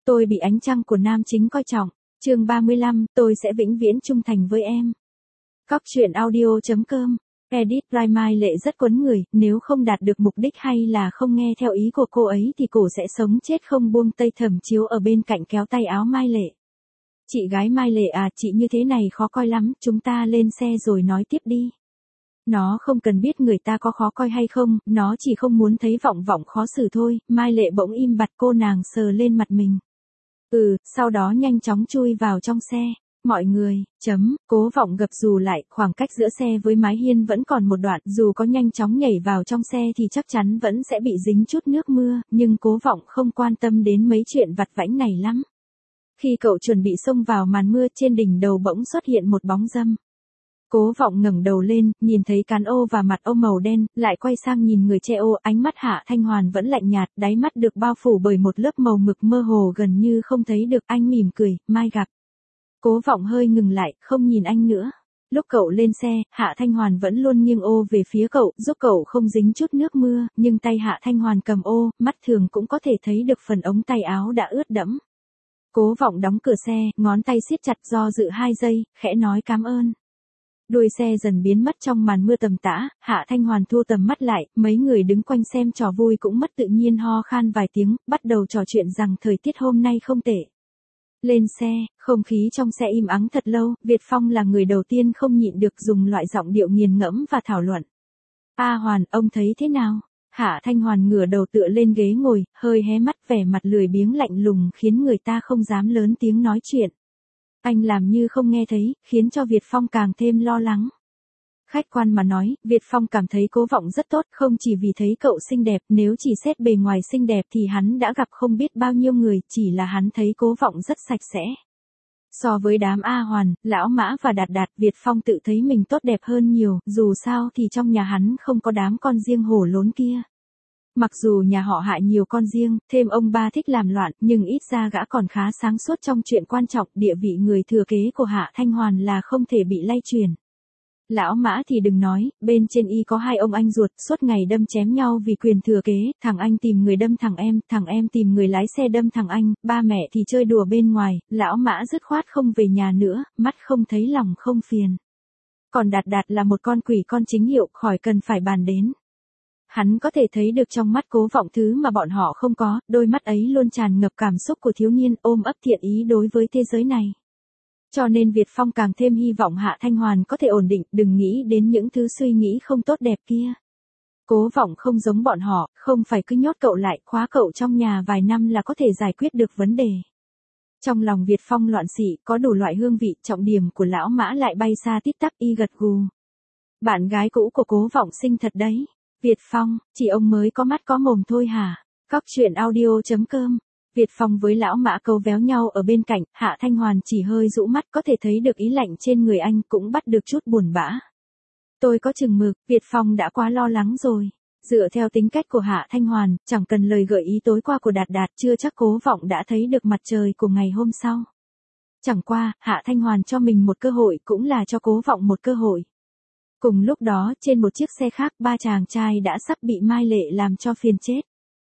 Tôi bị ánh trăng của nam chính coi trọng. Chương 35, tôi sẽ vĩnh viễn trung thành với em. Cóc truyện audio.com. Edit Mai Lệ rất quấn người, nếu không đạt được mục đích hay là không nghe theo ý của cô ấy thì cổ sẽ sống chết không buông tay. Thẩm Chiếu ở bên cạnh kéo tay áo Mai Lệ. Chị gái Mai Lệ à, chị như thế này khó coi lắm, chúng ta lên xe rồi nói tiếp đi. Nó không cần biết người ta có khó coi hay không, nó chỉ không muốn thấy Vọng Vọng khó xử thôi. Mai Lệ bỗng im bặt, cô nàng sờ lên mặt mình. Sau đó nhanh chóng chui vào trong xe. Mọi người, Cố Vọng gập dù lại, khoảng cách giữa xe với mái hiên vẫn còn một đoạn, dù có nhanh chóng nhảy vào trong xe thì chắc chắn vẫn sẽ bị dính chút nước mưa, nhưng Cố Vọng không quan tâm đến mấy chuyện vặt vãnh này lắm. Khi cậu chuẩn bị xông vào màn mưa, trên đỉnh đầu bỗng xuất hiện một bóng râm. Cố Vọng ngẩng đầu lên, nhìn thấy cán ô và mặt ô màu đen, lại quay sang nhìn người che ô, ánh mắt Hạ Thanh Hoàn vẫn lạnh nhạt, đáy mắt được bao phủ bởi một lớp màu mực mơ hồ gần như không thấy được. Anh mỉm cười, mai gặp. Cố Vọng hơi ngừng lại, không nhìn anh nữa. Lúc cậu lên xe, Hạ Thanh Hoàn vẫn luôn nghiêng ô về phía cậu, giúp cậu không dính chút nước mưa, nhưng tay Hạ Thanh Hoàn cầm ô, mắt thường cũng có thể thấy được phần ống tay áo đã ướt đẫm. Cố Vọng đóng cửa xe, ngón tay siết chặt, do dự 2 giây, khẽ nói cảm ơn. Đuôi xe dần biến mất trong màn mưa tầm tã, Hạ Thanh Hoàn thu tầm mắt lại, mấy người đứng quanh xem trò vui cũng mất tự nhiên ho khan vài tiếng, bắt đầu trò chuyện rằng thời tiết hôm nay không tệ. Lên xe, không khí trong xe im ắng thật lâu, Việt Phong là người đầu tiên không nhịn được dùng loại giọng điệu nghiền ngẫm và thảo luận. A Hoàn, ông thấy thế nào? Hạ Thanh Hoàn ngửa đầu tựa lên ghế ngồi, hơi hé mắt, vẻ mặt lười biếng lạnh lùng khiến người ta không dám lớn tiếng nói chuyện. Anh làm như không nghe thấy, khiến cho Việt Phong càng thêm lo lắng. Khách quan mà nói, Việt Phong cảm thấy Cố Vọng rất tốt, không chỉ vì thấy cậu xinh đẹp, nếu chỉ xét bề ngoài xinh đẹp thì hắn đã gặp không biết bao nhiêu người, chỉ là hắn thấy Cố Vọng rất sạch sẽ. So với đám A Hoàn, Lão Mã và Đạt Đạt, Việt Phong tự thấy mình tốt đẹp hơn nhiều, dù sao thì trong nhà hắn không có đám con riêng hổ lốn kia. Mặc dù nhà họ Hạ nhiều con riêng, thêm ông ba thích làm loạn, nhưng ít ra gã còn khá sáng suốt trong chuyện quan trọng, địa vị người thừa kế của Hạ Thanh Hoàn là không thể bị lay chuyển. Lão Mã thì đừng nói, bên trên y có 2 ông anh ruột, suốt ngày đâm chém nhau vì quyền thừa kế, thằng anh tìm người đâm thằng em tìm người lái xe đâm thằng anh, ba mẹ thì chơi đùa bên ngoài, Lão Mã dứt khoát không về nhà nữa, mắt không thấy lòng không phiền. Còn Đạt Đạt là một con quỷ con chính hiệu, khỏi cần phải bàn đến. Hắn có thể thấy được trong mắt Cố Vọng thứ mà bọn họ không có, đôi mắt ấy luôn tràn ngập cảm xúc của thiếu niên, ôm ấp thiện ý đối với thế giới này. Cho nên Việt Phong càng thêm hy vọng Hạ Thanh Hoàn có thể ổn định, đừng nghĩ đến những thứ suy nghĩ không tốt đẹp kia. Cố Vọng không giống bọn họ, không phải cứ nhốt cậu lại, khóa cậu trong nhà vài năm là có thể giải quyết được vấn đề. Trong lòng Việt Phong loạn xị, có đủ loại hương vị, trọng điểm của Lão Mã lại bay xa tít tắp, y gật gù. Bạn gái cũ của Cố Vọng xinh thật đấy. Việt Phong, chỉ ông mới có mắt có mồm thôi hả? Cóc truyện audio.com. Việt Phong với Lão Mã câu véo nhau ở bên cạnh, Hạ Thanh Hoàn chỉ hơi rũ mắt, có thể thấy được ý lạnh trên người anh, cũng bắt được chút buồn bã. Tôi có chừng mực, Việt Phong đã quá lo lắng rồi. Dựa theo tính cách của Hạ Thanh Hoàn, chẳng cần lời gợi ý tối qua của Đạt Đạt, chưa chắc Cố Vọng đã thấy được mặt trời của ngày hôm sau. Chẳng qua, Hạ Thanh Hoàn cho mình một cơ hội, cũng là cho Cố Vọng một cơ hội. Cùng lúc đó, trên một chiếc xe khác, 3 chàng trai đã sắp bị Mai Lệ làm cho phiền chết.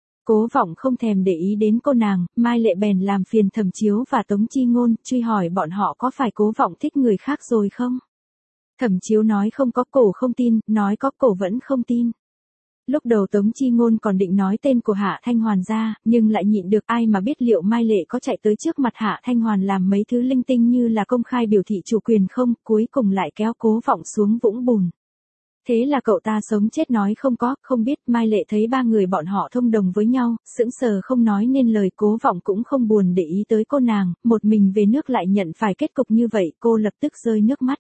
Cố Vọng không thèm để ý đến cô nàng, Mai Lệ bèn làm phiền Thẩm Chiếu và Tống Chi Ngôn, truy hỏi bọn họ có phải Cố Vọng thích người khác rồi không? Thẩm Chiếu nói không có, cổ không tin, nói có, cổ vẫn không tin. Lúc đầu Tống Chi Ngôn còn định nói tên của Hạ Thanh Hoàn ra, nhưng lại nhịn được, ai mà biết liệu Mai Lệ có chạy tới trước mặt Hạ Thanh Hoàn làm mấy thứ linh tinh như là công khai biểu thị chủ quyền không, cuối cùng lại kéo Cố Vọng xuống vũng bùn. Thế là cậu ta sống chết nói không có, không biết. Mai Lệ thấy 3 người bọn họ thông đồng với nhau, sững sờ không nói nên lời. Cố Vọng cũng không buồn để ý tới cô nàng, một mình về nước lại nhận phải kết cục như vậy, cô lập tức rơi nước mắt.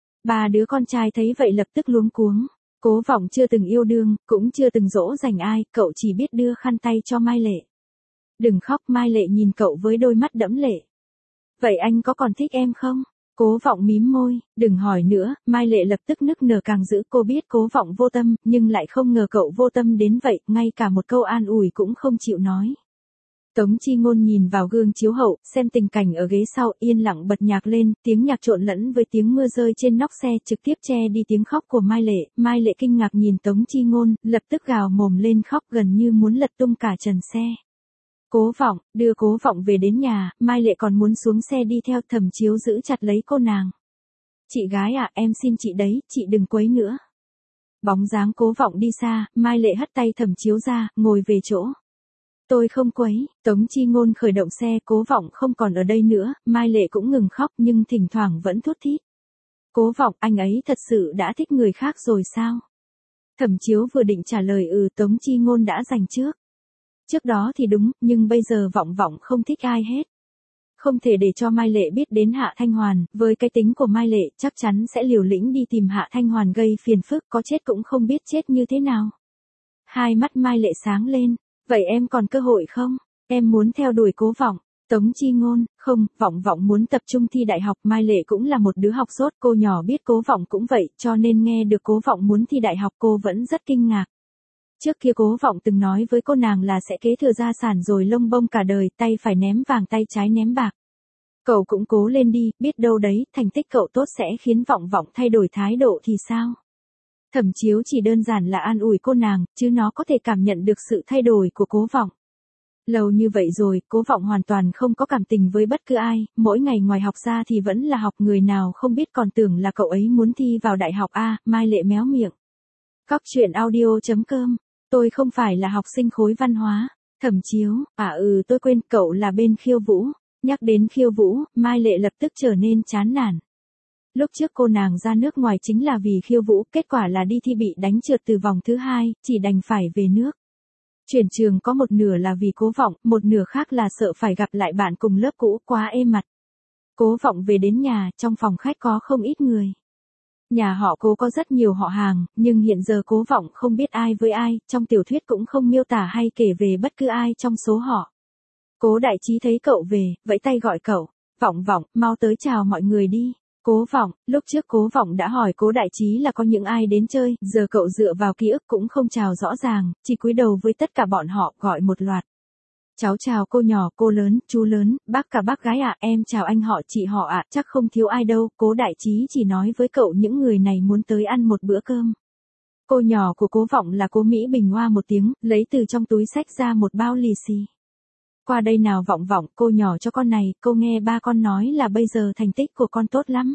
3 đứa con trai thấy vậy lập tức luống cuống. Cố Vọng chưa từng yêu đương, cũng chưa từng dỗ dành ai, cậu chỉ biết đưa khăn tay cho Mai Lệ. Đừng khóc, Mai Lệ nhìn cậu với đôi mắt đẫm lệ. Vậy anh có còn thích em không? Cố Vọng mím môi, đừng hỏi nữa. Mai Lệ lập tức nức nở càng dữ, cô biết Cố Vọng vô tâm, nhưng lại không ngờ cậu vô tâm đến vậy, ngay cả một câu an ủi cũng không chịu nói. Tống Chi Ngôn nhìn vào gương chiếu hậu, xem tình cảnh ở ghế sau, yên lặng bật nhạc lên, tiếng nhạc trộn lẫn với tiếng mưa rơi trên nóc xe, trực tiếp che đi tiếng khóc của Mai Lệ. Mai Lệ kinh ngạc nhìn Tống Chi Ngôn, lập tức gào mồm lên khóc gần như muốn lật tung cả trần xe. Cố Vọng, đưa Cố Vọng về đến nhà, Mai Lệ còn muốn xuống xe đi theo, Thẩm Chiếu giữ chặt lấy cô nàng. Chị gái à, em xin chị đấy, chị đừng quấy nữa. Bóng dáng Cố Vọng đi xa, Mai Lệ hất tay Thẩm Chiếu ra, ngồi về chỗ. Tôi không quấy, Tống Chi Ngôn khởi động xe, Cố Vọng không còn ở đây nữa, Mai Lệ cũng ngừng khóc nhưng thỉnh thoảng vẫn thút thít. Cố Vọng, anh ấy thật sự đã thích người khác rồi sao? Thẩm Chiếu vừa định trả lời Tống Chi Ngôn đã giành trước. Trước đó thì đúng, nhưng bây giờ Vọng Vọng không thích ai hết. Không thể để cho Mai Lệ biết đến Hạ Thanh Hoàn, với cái tính của Mai Lệ chắc chắn sẽ liều lĩnh đi tìm Hạ Thanh Hoàn gây phiền phức, có chết cũng không biết chết như thế nào. Hai mắt Mai Lệ sáng lên, vậy em còn cơ hội không? Em muốn theo đuổi Cố Vọng. Tống Chi Ngôn, không, Vọng Vọng muốn tập trung thi đại học, Mai Lệ cũng là một đứa học dốt, cô nhỏ biết Cố Vọng cũng vậy, cho nên nghe được Cố Vọng muốn thi đại học cô vẫn rất kinh ngạc. Trước kia Cố Vọng từng nói với cô nàng là sẽ kế thừa gia sản rồi lông bông cả đời, tay phải ném vàng tay trái ném bạc. Cậu cũng cố lên đi, biết đâu đấy, thành tích cậu tốt sẽ khiến Vọng Vọng thay đổi thái độ thì sao? Thẩm Chiếu chỉ đơn giản là an ủi cô nàng, chứ nó có thể cảm nhận được sự thay đổi của Cố Vọng. Lâu như vậy rồi, Cố Vọng hoàn toàn không có cảm tình với bất cứ ai, mỗi ngày ngoài học ra thì vẫn là học, người nào không biết còn tưởng là cậu ấy muốn thi vào đại học a. Mai Lệ méo miệng. Cóc audio.com, tôi không phải là học sinh khối văn hóa. Thẩm Chiếu, tôi quên, cậu là bên khiêu vũ. Nhắc đến khiêu vũ, Mai Lệ lập tức trở nên chán nản. Lúc trước cô nàng ra nước ngoài chính là vì khiêu vũ, kết quả là đi thi bị đánh trượt từ vòng thứ 2, chỉ đành phải về nước. Chuyển trường có một nửa là vì Cố Vọng, một nửa khác là sợ phải gặp lại bạn cùng lớp cũ, quá êm mặt. Cố Vọng về đến nhà, trong phòng khách có không ít người. Nhà họ Cố có rất nhiều họ hàng, nhưng hiện giờ Cố Vọng không biết ai với ai, trong tiểu thuyết cũng không miêu tả hay kể về bất cứ ai trong số họ. Cố Đại Trí thấy cậu về, vẫy tay gọi cậu, Vọng Vọng, mau tới chào mọi người đi. Cố Vọng, lúc trước Cố Vọng đã hỏi Cố Đại Trí là có những ai đến chơi, giờ cậu dựa vào ký ức cũng không chào rõ ràng, chỉ cúi đầu với tất cả bọn họ, gọi một loạt. Cháu chào cô nhỏ, cô lớn, chú lớn, bác cả bác gái ạ, em chào anh họ, chị họ ạ, chắc không thiếu ai đâu. Cố Đại Trí chỉ nói với cậu những người này muốn tới ăn một bữa cơm. Cô nhỏ của Cố Vọng là Cố Mỹ Bình oa một tiếng, lấy từ trong túi xách ra một bao lì xì. Qua đây nào Vọng Vọng, cô nhỏ cho con này, cô nghe ba con nói là bây giờ thành tích của con tốt lắm.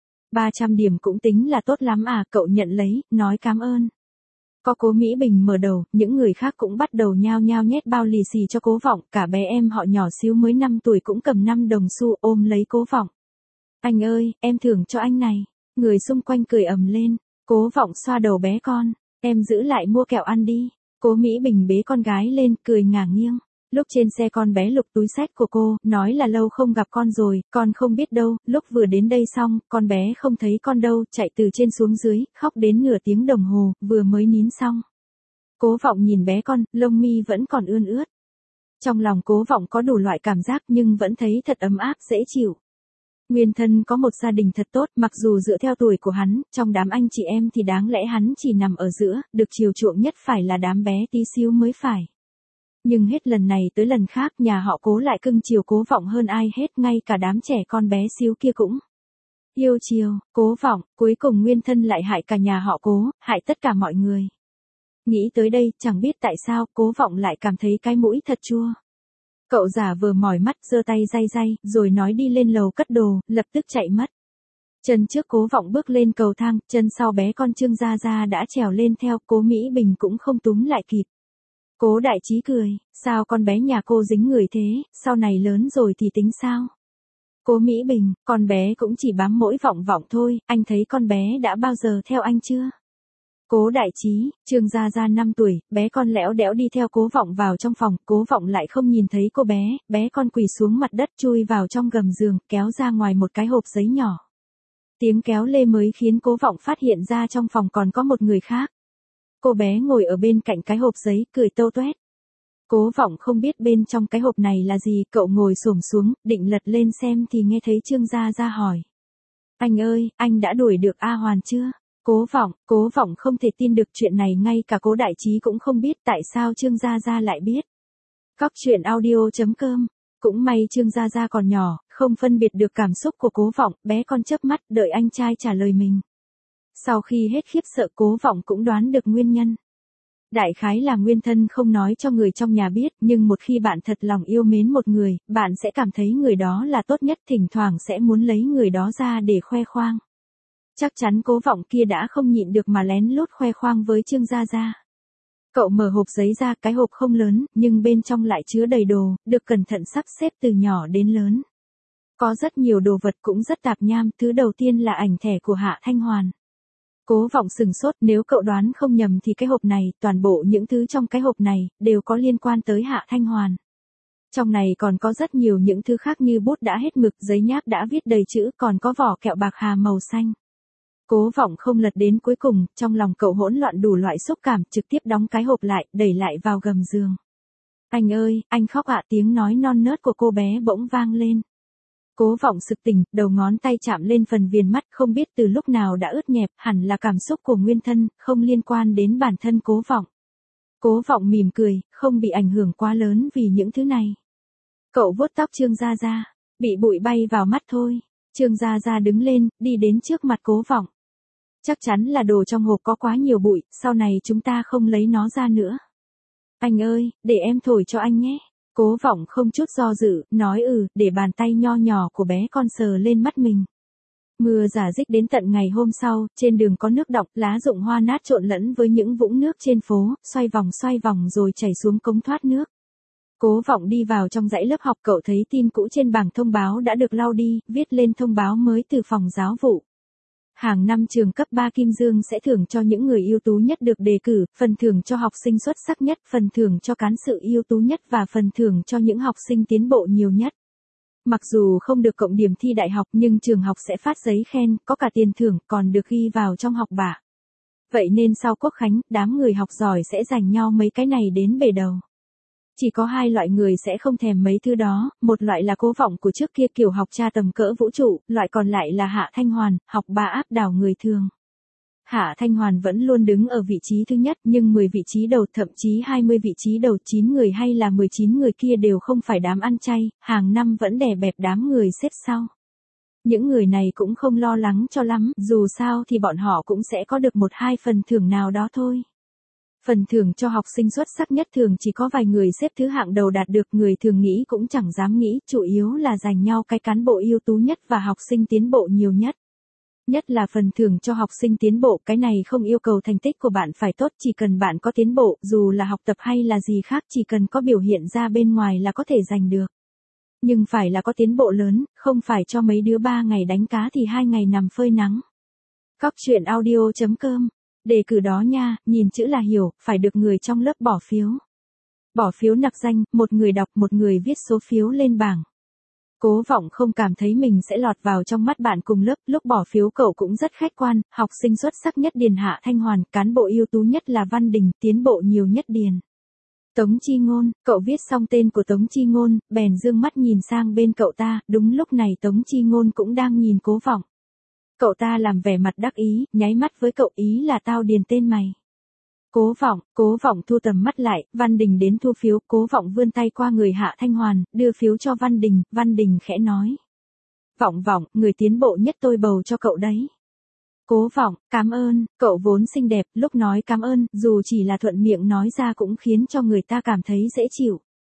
300 điểm cũng tính là tốt lắm à, cậu nhận lấy, nói cảm ơn. Có Cố Mỹ Bình mở đầu, những người khác cũng bắt đầu nhao nhao nhét bao lì xì cho Cố Vọng, cả bé em họ nhỏ xíu mới 5 tuổi cũng cầm 5 đồng xu ôm lấy Cố Vọng. Anh ơi, em thưởng cho anh này. Người xung quanh cười ầm lên, Cố Vọng xoa đầu bé con, em giữ lại mua kẹo ăn đi. Cố Mỹ Bình bế con gái lên, cười ngả nghiêng. Lúc trên xe con bé lục túi xách của cô, nói là lâu không gặp con rồi, con không biết đâu, lúc vừa đến đây xong, con bé không thấy con đâu, chạy từ trên xuống dưới, khóc đến nửa tiếng đồng hồ, vừa mới nín xong. Cố Vọng nhìn bé con, lông mi vẫn còn ươn ướt. Trong lòng Cố Vọng có đủ loại cảm giác nhưng vẫn thấy thật ấm áp dễ chịu. Nguyên thân có một gia đình thật tốt, mặc dù dựa theo tuổi của hắn, trong đám anh chị em thì đáng lẽ hắn chỉ nằm ở giữa, được chiều chuộng nhất phải là đám bé tí xíu mới phải. Nhưng hết lần này tới lần khác nhà họ Cố lại cưng chiều Cố Vọng hơn ai hết, ngay cả đám trẻ con bé xíu kia cũng yêu chiều. Cố Vọng, cuối cùng nguyên thân lại hại cả nhà họ Cố, hại tất cả mọi người. Nghĩ tới đây, chẳng biết tại sao, Cố Vọng lại cảm thấy cái mũi thật chua. Cậu giả vờ mỏi mắt, giơ tay day day, rồi nói đi lên lầu cất đồ, lập tức chạy mất. Chân trước Cố Vọng bước lên cầu thang, chân sau bé con Trương Gia Gia đã trèo lên theo, Cố Mỹ Bình cũng không túm lại kịp. Cố Đại Trí cười, sao con bé nhà cô dính người thế, sau này lớn rồi thì tính sao? Cố Mỹ Bình, con bé cũng chỉ bám mỗi Vọng Vọng thôi, anh thấy con bé đã bao giờ theo anh chưa? Cố Đại Trí, Trương Gia Gia 5 tuổi, bé con lẽo đẽo đi theo Cố Vọng vào trong phòng, Cố Vọng lại không nhìn thấy cô bé con quỳ xuống mặt đất chui vào trong gầm giường, kéo ra ngoài một cái hộp giấy nhỏ. Tiếng kéo lê mới khiến Cố Vọng phát hiện ra trong phòng còn có một người khác. Cô bé ngồi ở bên cạnh cái hộp giấy, cười tâu toét. Cố Vọng không biết bên trong cái hộp này là gì, cậu ngồi xổm xuống, định lật lên xem thì nghe thấy Trương Gia Gia hỏi. Anh ơi, anh đã đuổi được A Hoàn chưa? Cố Vọng không thể tin được chuyện này, ngay cả Cố Đại Trí cũng không biết tại sao Trương Gia Gia lại biết. Cóc audio.com, cũng may Trương Gia Gia còn nhỏ, không phân biệt được cảm xúc của Cố Vọng, bé con chớp mắt đợi anh trai trả lời mình. Sau khi hết khiếp sợ, Cố Vọng cũng đoán được nguyên nhân. Đại khái là nguyên thân không nói cho người trong nhà biết, nhưng một khi bạn thật lòng yêu mến một người, bạn sẽ cảm thấy người đó là tốt nhất, thỉnh thoảng sẽ muốn lấy người đó ra để khoe khoang. Chắc chắn Cố Vọng kia đã không nhịn được mà lén lút khoe khoang với Trương Gia Gia. Cậu mở hộp giấy ra, cái hộp không lớn, nhưng bên trong lại chứa đầy đồ, được cẩn thận sắp xếp từ nhỏ đến lớn. Có rất nhiều đồ vật cũng rất tạp nham, thứ đầu tiên là ảnh thẻ của Hạ Thanh Hoàn. Cố Vọng sừng sốt, nếu cậu đoán không nhầm thì cái hộp này, toàn bộ những thứ trong cái hộp này, đều có liên quan tới Hạ Thanh Hoàn. Trong này còn có rất nhiều những thứ khác như bút đã hết mực, giấy nháp đã viết đầy chữ, còn có vỏ kẹo bạc hà màu xanh. Cố Vọng không lật đến cuối cùng, trong lòng cậu hỗn loạn đủ loại xúc cảm, trực tiếp đóng cái hộp lại, đẩy lại vào gầm giường. Anh ơi, anh khóc ạ, tiếng nói non nớt của cô bé bỗng vang lên. Cố Vọng sực tỉnh, đầu ngón tay chạm lên phần viền mắt, không biết từ lúc nào đã ướt nhẹp, hẳn là cảm xúc của nguyên thân, không liên quan đến bản thân Cố Vọng. Cố Vọng mỉm cười, không bị ảnh hưởng quá lớn vì những thứ này. Cậu vuốt tóc Trương Gia Gia, bị bụi bay vào mắt thôi. Trương Gia Gia đứng lên, đi đến trước mặt Cố Vọng. Chắc chắn là đồ trong hộp có quá nhiều bụi, sau này chúng ta không lấy nó ra nữa. Anh ơi, để em thổi cho anh nhé. Cố Vọng không chút do dự, nói để bàn tay nho nhỏ của bé con sờ lên mắt mình. Mưa rả rích đến tận ngày hôm sau, trên đường có nước đọng, lá rụng hoa nát trộn lẫn với những vũng nước trên phố, xoay vòng rồi chảy xuống cống thoát nước. Cố Vọng đi vào trong dãy lớp học, cậu thấy tin cũ trên bảng thông báo đã được lau đi, viết lên thông báo mới từ phòng giáo vụ. Hàng năm trường cấp 3 Kim Dương sẽ thưởng cho những người ưu tú nhất được đề cử, phần thưởng cho học sinh xuất sắc nhất, phần thưởng cho cán sự ưu tú nhất và phần thưởng cho những học sinh tiến bộ nhiều nhất. Mặc dù không được cộng điểm thi đại học nhưng trường học sẽ phát giấy khen, có cả tiền thưởng, còn được ghi vào trong học bạ. Vậy nên sau Quốc Khánh, đám người học giỏi sẽ giành nhau mấy cái này đến bể đầu. Chỉ có hai loại người sẽ không thèm mấy thứ đó, một loại là Cố Vọng của trước kia kiểu học tra tầm cỡ vũ trụ, loại còn lại là Hạ Thanh Hoàn, học bạ áp đảo người thường. Hạ Thanh Hoàn vẫn luôn đứng ở vị trí thứ nhất, nhưng 10 vị trí đầu, thậm chí 20 vị trí đầu, 9 người hay là 19 người kia đều không phải đám ăn chay, hàng năm vẫn đè bẹp đám người xếp sau. Những người này cũng không lo lắng cho lắm, dù sao thì bọn họ cũng sẽ có được 1-2 phần thưởng nào đó thôi. Phần thưởng cho học sinh xuất sắc nhất thường chỉ có vài người xếp thứ hạng đầu đạt được, người thường nghĩ cũng chẳng dám nghĩ, chủ yếu là giành nhau cái cán bộ ưu tú nhất và học sinh tiến bộ nhiều nhất. Nhất là phần thưởng cho học sinh tiến bộ, cái này không yêu cầu thành tích của bạn phải tốt, chỉ cần bạn có tiến bộ, dù là học tập hay là gì khác, chỉ cần có biểu hiện ra bên ngoài là có thể giành được. Nhưng phải là có tiến bộ lớn, không phải cho mấy đứa 3 ngày đánh cá thì 2 ngày nằm phơi nắng. Cóc truyện audio.com. Đề cử đó nha, nhìn chữ là hiểu, phải được người trong lớp bỏ phiếu. Bỏ phiếu nặc danh, một người đọc, một người viết số phiếu lên bảng. Cố Vọng không cảm thấy mình sẽ lọt vào trong mắt bạn cùng lớp, lúc bỏ phiếu cậu cũng rất khách quan, học sinh xuất sắc nhất điền Hạ Thanh Hoàn, cán bộ ưu tú nhất là Văn Đình, tiến bộ nhiều nhất điền Tống Chi Ngôn. Cậu viết xong tên của Tống Chi Ngôn, bèn dương mắt nhìn sang bên cậu ta, đúng lúc này Tống Chi Ngôn cũng đang nhìn Cố Vọng. Cậu ta làm vẻ mặt đắc ý, nháy mắt với cậu, ý là tao điền tên mày. Cố Vọng thu tầm mắt lại, Văn Đình đến thu phiếu, Cố Vọng vươn tay qua người Hạ Thanh Hoàn, đưa phiếu cho Văn Đình khẽ nói. Vọng, người tiến bộ nhất tôi bầu cho cậu đấy. Cố Vọng, cảm ơn, cậu vốn xinh đẹp, lúc nói cảm ơn, dù chỉ là thuận miệng nói ra cũng khiến cho người ta cảm thấy dễ chịu.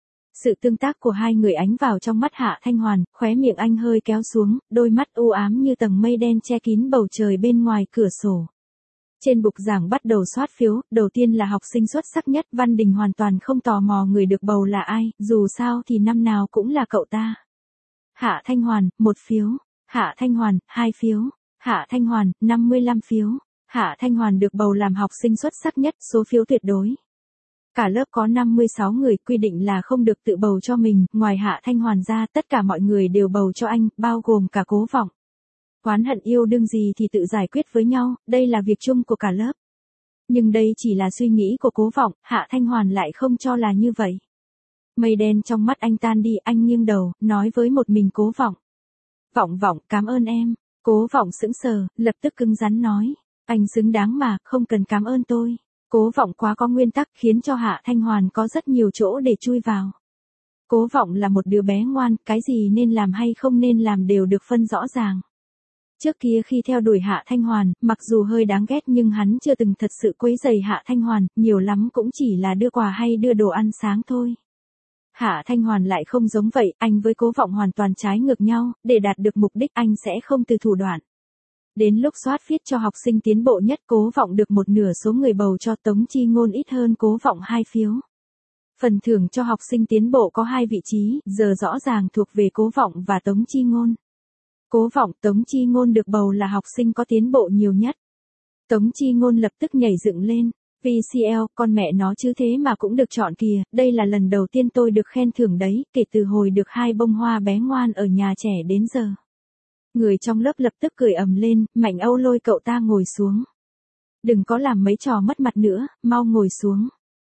Sự tương tác của hai người ánh vào trong mắt Hạ Thanh Hoàn, khóe miệng anh hơi kéo xuống, đôi mắt u ám như tầng mây đen che kín bầu trời bên ngoài cửa sổ. Trên bục giảng bắt đầu soát phiếu, đầu tiên là học sinh xuất sắc nhất, Văn Đình hoàn toàn không tò mò người được bầu là ai, dù sao thì năm nào cũng là cậu ta. Hạ Thanh Hoàn, 1 phiếu. Hạ Thanh Hoàn, 2 phiếu. Hạ Thanh Hoàn, 55 phiếu. Hạ Thanh Hoàn được bầu làm học sinh xuất sắc nhất, số phiếu tuyệt đối. Cả lớp có 56 người, quy định là không được tự bầu cho mình, ngoài Hạ Thanh Hoàn ra, tất cả mọi người đều bầu cho anh, bao gồm cả Cố Vọng. Oán hận yêu đương gì thì tự giải quyết với nhau, đây là việc chung của cả lớp. Nhưng đây chỉ là suy nghĩ của Cố Vọng, Hạ Thanh Hoàn lại không cho là như vậy. Mây đen trong mắt anh tan đi, anh nghiêng đầu, nói với một mình Cố Vọng. Vọng, cảm ơn em. Cố Vọng sững sờ, lập tức cứng rắn nói. Anh xứng đáng mà, không cần cảm ơn tôi. Cố Vọng quá có nguyên tắc, khiến cho Hạ Thanh Hoàn có rất nhiều chỗ để chui vào. Cố Vọng là một đứa bé ngoan, cái gì nên làm hay không nên làm đều được phân rõ ràng. Trước kia khi theo đuổi Hạ Thanh Hoàn, mặc dù hơi đáng ghét nhưng hắn chưa từng thật sự quấy rầy Hạ Thanh Hoàn, nhiều lắm cũng chỉ là đưa quà hay đưa đồ ăn sáng thôi. Hạ Thanh Hoàn lại không giống vậy, anh với Cố Vọng hoàn toàn trái ngược nhau, để đạt được mục đích anh sẽ không từ thủ đoạn. Đến lúc soát viết cho học sinh tiến bộ nhất, Cố Vọng được một nửa số người bầu cho, Tống Chi Ngôn ít hơn Cố Vọng 2 phiếu. Phần thưởng cho học sinh tiến bộ có 2 vị trí, giờ rõ ràng thuộc về Cố Vọng và Tống Chi Ngôn. Cố Vọng, Tống Chi Ngôn được bầu là học sinh có tiến bộ nhiều nhất. Tống Chi Ngôn lập tức nhảy dựng lên. VCL, con mẹ nó chứ thế mà cũng được chọn kìa, đây là lần đầu tiên tôi được khen thưởng đấy, kể từ hồi được 2 bông hoa bé ngoan ở nhà trẻ đến giờ. Người trong lớp lập tức cười ầm lên, Mạnh Âu lôi cậu ta ngồi xuống. Đừng có làm mấy trò mất mặt nữa, mau ngồi xuống.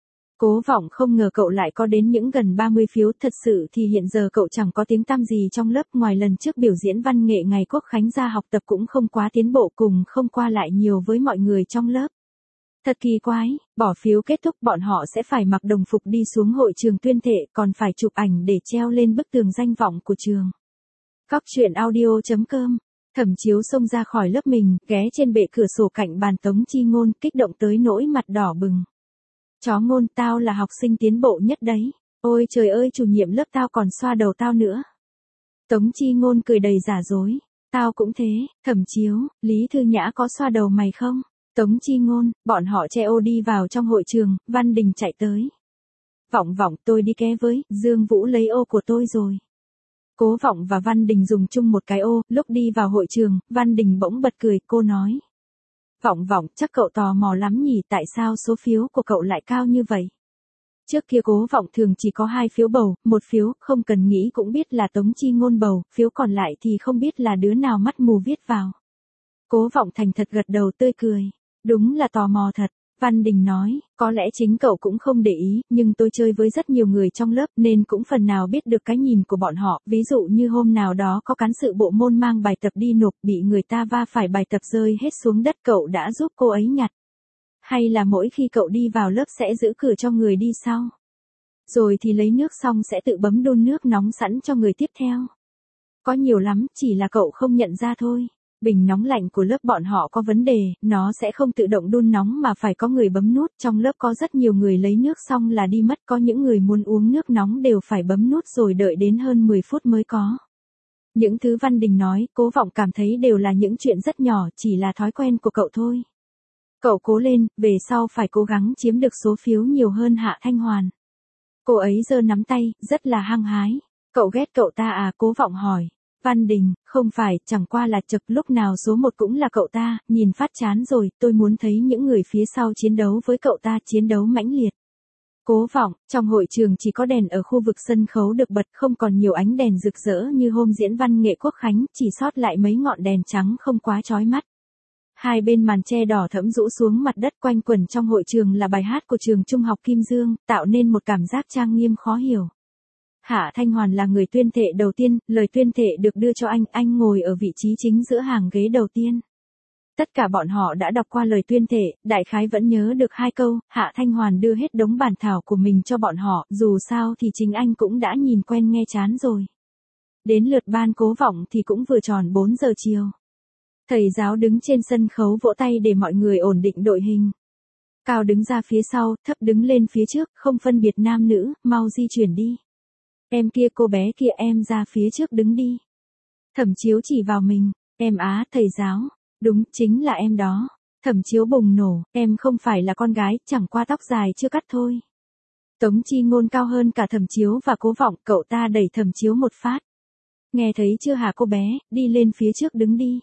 Cố Vọng không ngờ cậu lại có đến những gần 30 phiếu, thật sự thì hiện giờ cậu chẳng có tiếng tăm gì trong lớp, ngoài lần trước biểu diễn văn nghệ ngày Quốc Khánh ra học tập cũng không quá tiến bộ, cùng không qua lại nhiều với mọi người trong lớp. Thật kỳ quái, bỏ phiếu kết thúc bọn họ sẽ phải mặc đồng phục đi xuống hội trường tuyên thệ, còn phải chụp ảnh để treo lên bức tường danh vọng của trường. Cóc truyện audio.com. Thẩm Chiếu xông ra khỏi lớp mình, ghé trên bệ cửa sổ cạnh bàn Tống Chi Ngôn, kích động tới nỗi mặt đỏ bừng. Chó Ngôn, tao là học sinh tiến bộ nhất đấy. Ôi trời ơi, chủ nhiệm lớp tao còn xoa đầu tao nữa. Tống Chi Ngôn cười đầy giả dối. Tao cũng thế. Thẩm Chiếu, Lý Thư Nhã có xoa đầu mày không? Tống Chi Ngôn, bọn họ che ô đi vào trong hội trường, Văn Đình chạy tới. Vọng Vọng, tôi đi ké với, Dương Vũ lấy ô của tôi rồi. Cố Vọng và Văn Đình dùng chung một cái ô, lúc đi vào hội trường, Văn Đình bỗng bật cười, cô nói. Vọng Vọng, chắc cậu tò mò lắm nhỉ, tại sao số phiếu của cậu lại cao như vậy? Trước kia Cố Vọng thường chỉ có 2 phiếu bầu, 1 phiếu, không cần nghĩ cũng biết là Tống Chi Ngôn bầu, phiếu còn lại thì không biết là đứa nào mắt mù viết vào. Cố Vọng thành thật gật đầu tươi cười. Đúng là tò mò thật. Văn Đình nói, có lẽ chính cậu cũng không để ý, nhưng tôi chơi với rất nhiều người trong lớp nên cũng phần nào biết được cái nhìn của bọn họ, ví dụ như hôm nào đó có cán sự bộ môn mang bài tập đi nộp, bị người ta va phải bài tập rơi hết xuống đất, cậu đã giúp cô ấy nhặt. Hay là mỗi khi cậu đi vào lớp sẽ giữ cửa cho người đi sau. Rồi thì lấy nước xong sẽ tự bấm đun nước nóng sẵn cho người tiếp theo. Có nhiều lắm, chỉ là cậu không nhận ra thôi. Bình nóng lạnh của lớp bọn họ có vấn đề, nó sẽ không tự động đun nóng mà phải có người bấm nút, trong lớp có rất nhiều người lấy nước xong là đi mất, có những người muốn uống nước nóng đều phải bấm nút rồi đợi đến hơn 10 phút mới có. Những thứ Văn Đình nói, Cố Vọng cảm thấy đều là những chuyện rất nhỏ, chỉ là thói quen của cậu thôi. Cậu cố lên, về sau phải cố gắng chiếm được số phiếu nhiều hơn Hạ Thanh Hoàn. Cô ấy giơ nắm tay, rất là hăng hái. Cậu ghét cậu ta à? Cố Vọng hỏi. Văn Đình, không phải, chẳng qua là chực, lúc nào số 1 cũng là cậu ta, nhìn phát chán rồi, tôi muốn thấy những người phía sau chiến đấu với cậu ta, chiến đấu mãnh liệt. Cố Vọng, trong hội trường chỉ có đèn ở khu vực sân khấu được bật, không còn nhiều ánh đèn rực rỡ như hôm diễn văn nghệ Quốc Khánh, chỉ sót lại mấy ngọn đèn trắng không quá chói mắt. Hai bên màn che đỏ thẫm rũ xuống mặt đất, quanh quẩn trong hội trường là bài hát của trường trung học Kim Dương, tạo nên một cảm giác trang nghiêm khó hiểu. Hạ Thanh Hoàn là người tuyên thệ đầu tiên, lời tuyên thệ được đưa cho anh ngồi ở vị trí chính giữa hàng ghế đầu tiên. Tất cả bọn họ đã đọc qua lời tuyên thệ, đại khái vẫn nhớ được 2 câu, Hạ Thanh Hoàn đưa hết đống bản thảo của mình cho bọn họ, dù sao thì chính anh cũng đã nhìn quen nghe chán rồi. Đến lượt ban Cố Vọng thì cũng vừa tròn 4 giờ chiều. Thầy giáo đứng trên sân khấu vỗ tay để mọi người ổn định đội hình. Cao đứng ra phía sau, thấp đứng lên phía trước, không phân biệt nam nữ, mau di chuyển đi. Em kia, cô bé kia, em ra phía trước đứng đi. Thẩm Chiếu chỉ vào mình, em á, thầy giáo. Đúng, chính là em đó. Thẩm Chiếu bùng nổ, em không phải là con gái, chẳng qua tóc dài chưa cắt thôi. Tống Chi Ngôn cao hơn cả Thẩm Chiếu và Cố Vọng, cậu ta đẩy Thẩm Chiếu một phát. Nghe thấy chưa hả cô bé, đi lên phía trước đứng đi.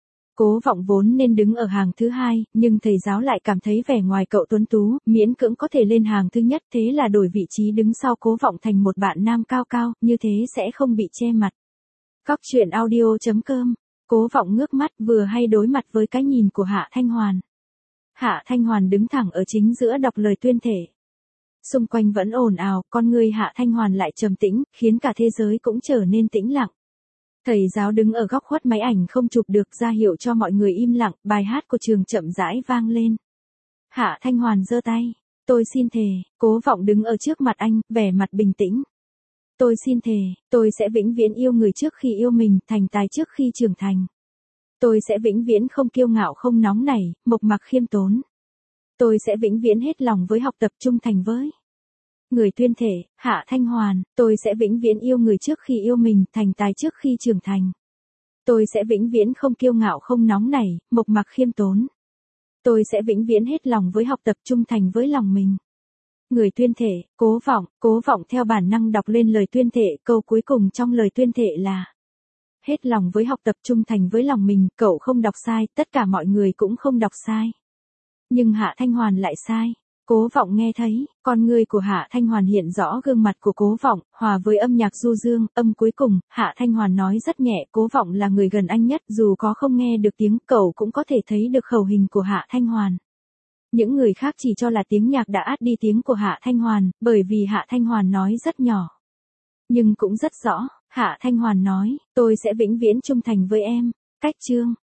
Cố Vọng vốn nên đứng ở hàng thứ 2, nhưng thầy giáo lại cảm thấy vẻ ngoài cậu tuấn tú, miễn cưỡng có thể lên hàng thứ nhất, thế là đổi vị trí đứng sau Cố Vọng thành một bạn nam cao cao, như thế sẽ không bị che mặt. Cóc truyện audio.com. Cố Vọng ngước mắt, vừa hay đối mặt với cái nhìn của Hạ Thanh Hoàn. Hạ Thanh Hoàn đứng thẳng ở chính giữa đọc lời tuyên thệ. Xung quanh vẫn ồn ào, con người Hạ Thanh Hoàn lại trầm tĩnh, khiến cả thế giới cũng trở nên tĩnh lặng. Thầy giáo đứng ở góc khuất máy ảnh không chụp được, ra hiệu cho mọi người im lặng, bài hát của trường chậm rãi vang lên. Hạ Thanh Hoàn giơ tay. Tôi xin thề. Cố Vọng đứng ở trước mặt anh, vẻ mặt bình tĩnh. Tôi xin thề, tôi sẽ vĩnh viễn yêu người trước khi yêu mình, thành tài trước khi trưởng thành. Tôi sẽ vĩnh viễn không kiêu ngạo không nóng nảy, mộc mạc khiêm tốn. Tôi sẽ vĩnh viễn hết lòng với học tập trung thành với người tuyên thể, Hạ Thanh Hoàn. Tôi sẽ vĩnh viễn yêu người trước khi yêu mình, thành tài trước khi trưởng thành. Tôi sẽ vĩnh viễn không kiêu ngạo không nóng nảy, mộc mạc khiêm tốn. Tôi sẽ vĩnh viễn hết lòng với học tập trung thành với lòng mình. Người tuyên thể, Cố Vọng theo bản năng đọc lên lời tuyên thể, câu cuối cùng trong lời tuyên thể là: hết lòng với học tập trung thành với lòng mình, cậu không đọc sai, tất cả mọi người cũng không đọc sai. Nhưng Hạ Thanh Hoàn lại sai. Cố Vọng nghe thấy, con ngươi của Hạ Thanh Hoàn hiện rõ gương mặt của Cố Vọng, hòa với âm nhạc du dương, âm cuối cùng, Hạ Thanh Hoàn nói rất nhẹ, Cố Vọng là người gần anh nhất, dù có không nghe được tiếng, cậu cũng có thể thấy được khẩu hình của Hạ Thanh Hoàn. Những người khác chỉ cho là tiếng nhạc đã át đi tiếng của Hạ Thanh Hoàn, bởi vì Hạ Thanh Hoàn nói rất nhỏ. Nhưng cũng rất rõ, Hạ Thanh Hoàn nói, tôi sẽ vĩnh viễn trung thành với em. Cách chương